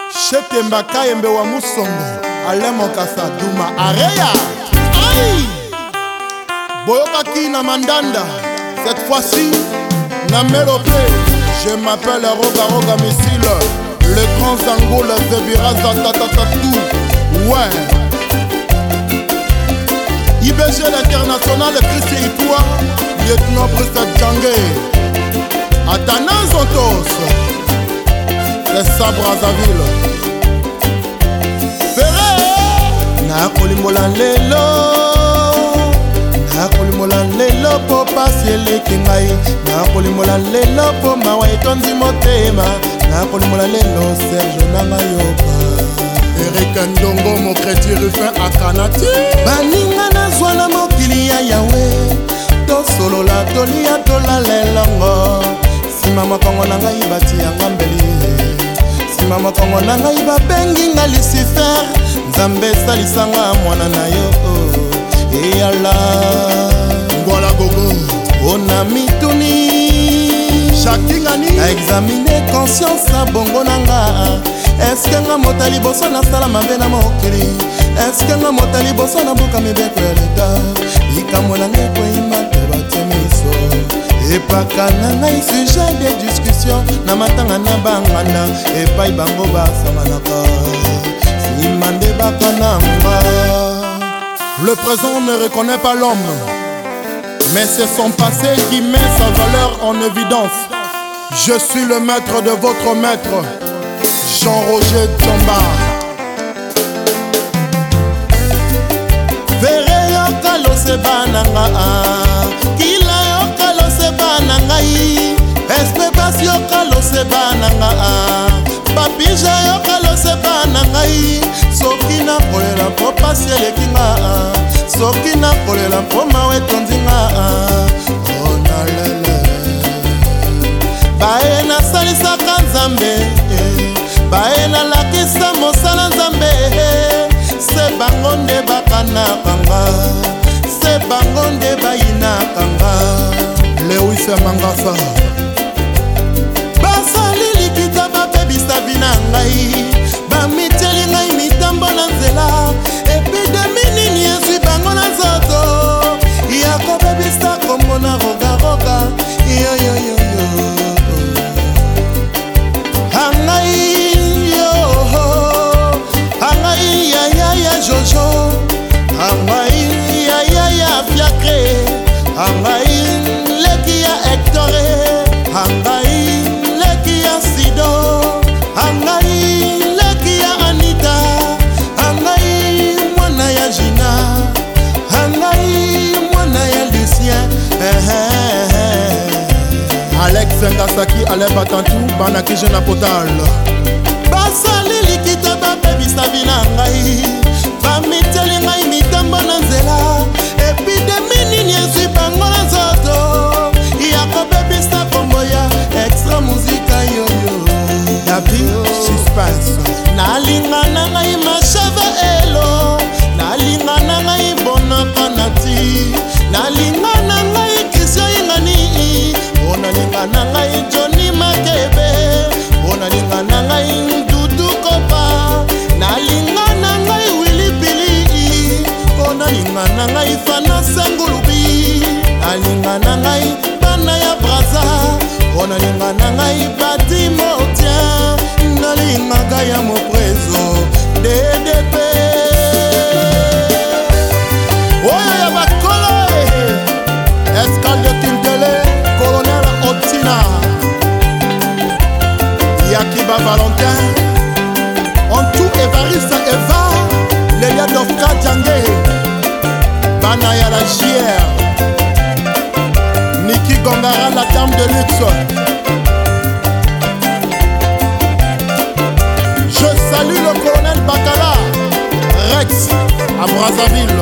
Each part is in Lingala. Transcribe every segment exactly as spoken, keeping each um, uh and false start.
Chetemba Kayembe wa Musongo Alemo Kasa Duma Areya Aïe Boyokaki na Mandanda. Cette fois-ci na Mélopé. Je m'appelle Roga Roga Missile, le grand Zango, le Zebira Zatatatatou. Ouais I B G l'international, Christian Itoua, lieutenant Brice Djangé, Athanas Otos, c'est ça Brazzaville. Ferré na kolimola lelo, na kolimola lelo po pasi eleki ngai, na kolimola lelo po mawa etondi motema, na kolimola lelo Serge nanga yoka. Eric Ndongo mon crédit Rufin à Kanati baninga nazwa na mokili ya yawe tosolola tolia tolalelongo sima mokongo na ngai bati yanga mbeli sima mokongo na ngai babengi nga Lucifer nzambe salisanga mwana na yo eyala ngwala gogo ona mituni chakingani na examiner conscience na bongo nanga. Est-ce que nga mota liboso na sala mabe na mokili? Est-ce que nga mota liboso na buka mibeko ya leta? Likambo na ngai koyima to batie miso epaka na ngai sujet de discussion na matanga na bangana epai bango basamanaka nsima nde bakananga. Le présent ne reconnaît pas l'homme, mais c'est son passé qui met sa valeur en évidence. Je suis le maître de votre maître, Jean-Roger Tomba. Vere yoka lo se bananga, kila yoka lo se bananga, espebas yoka lo se bananga, papija yoka lo se bananga. Soki na kolela po pasi eleki nga, soki na kolela po mawe tondi nga. Oh na lele bae na salisaka Nzambe, bae na lakisa mosala Nzambe, se bango nde bakanakanga, se bango nde bayinakanga. Lewis Mangasa basali likita bapebisa bina ngai, bamiteli ngai mitambo na nzela, epidemi nini ezwi bango na nzoto ya kobebisa kombo na rogaroga yoyoyoyo angai yo angai ya ya ya Jojo, angai ya ya ya Fiacre, angai leki ya Hectore, angai leki ya Sido, angai leki ya Anita, angai mwana ya Gina, angai mwana ya Lucien. eh, eh, eh. Alex Ngasaki Aleba Tantou Banaki Jena Potal basali likita bapebisa bina ngai, bamiteli ngai mitambo na nzela, epidemi nini ezwi bango na nzoto ya kobebisa kombo ya extra muzika yoyo David Suspense. Nalinga na ngai macheve elo, nalinga na ngai bonaka nati, nalinga na ngai kisio ingani, onalinga na ngai Johnny Makebe, onalinga na ngai Dudu Kopa, nalinga na ngai Willy Billy, onalinga na ngai Fana Sengulubi, nalinga na ngai bana ya Braza, onalinga na ngai Bati Motien, nalinga gaya moprezo D D P. Oyo ya bakolo Escale de Tintele, Colonel Otina, Yakiba Valentin, en tout Evariste Eva, Lélia Dofka Djangé, Banaya la J R, Niki Gongara la dame de luxe. Je salue le colonel Bakala, Rex à Brazzaville,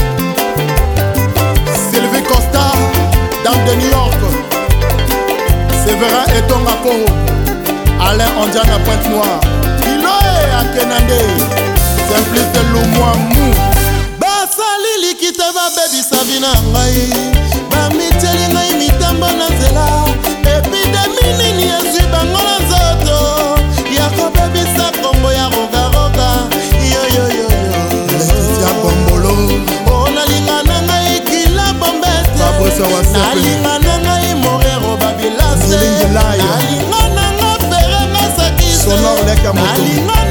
Sylvie Costa, dame de New York, Séverin Etonga Congo, Alain Ondiane à Pointe-Noire, Iloé à Kenande, Simplice Lumwa Mou. Basali likita ba baby sabina ngai, bamiteli ngai mitambo na nzela, epidemi nini ezwi bango na nzoto ya kobebisa kombo ya nalinga na ngai morero babilase nalinga na nga ferenga sakise nalinga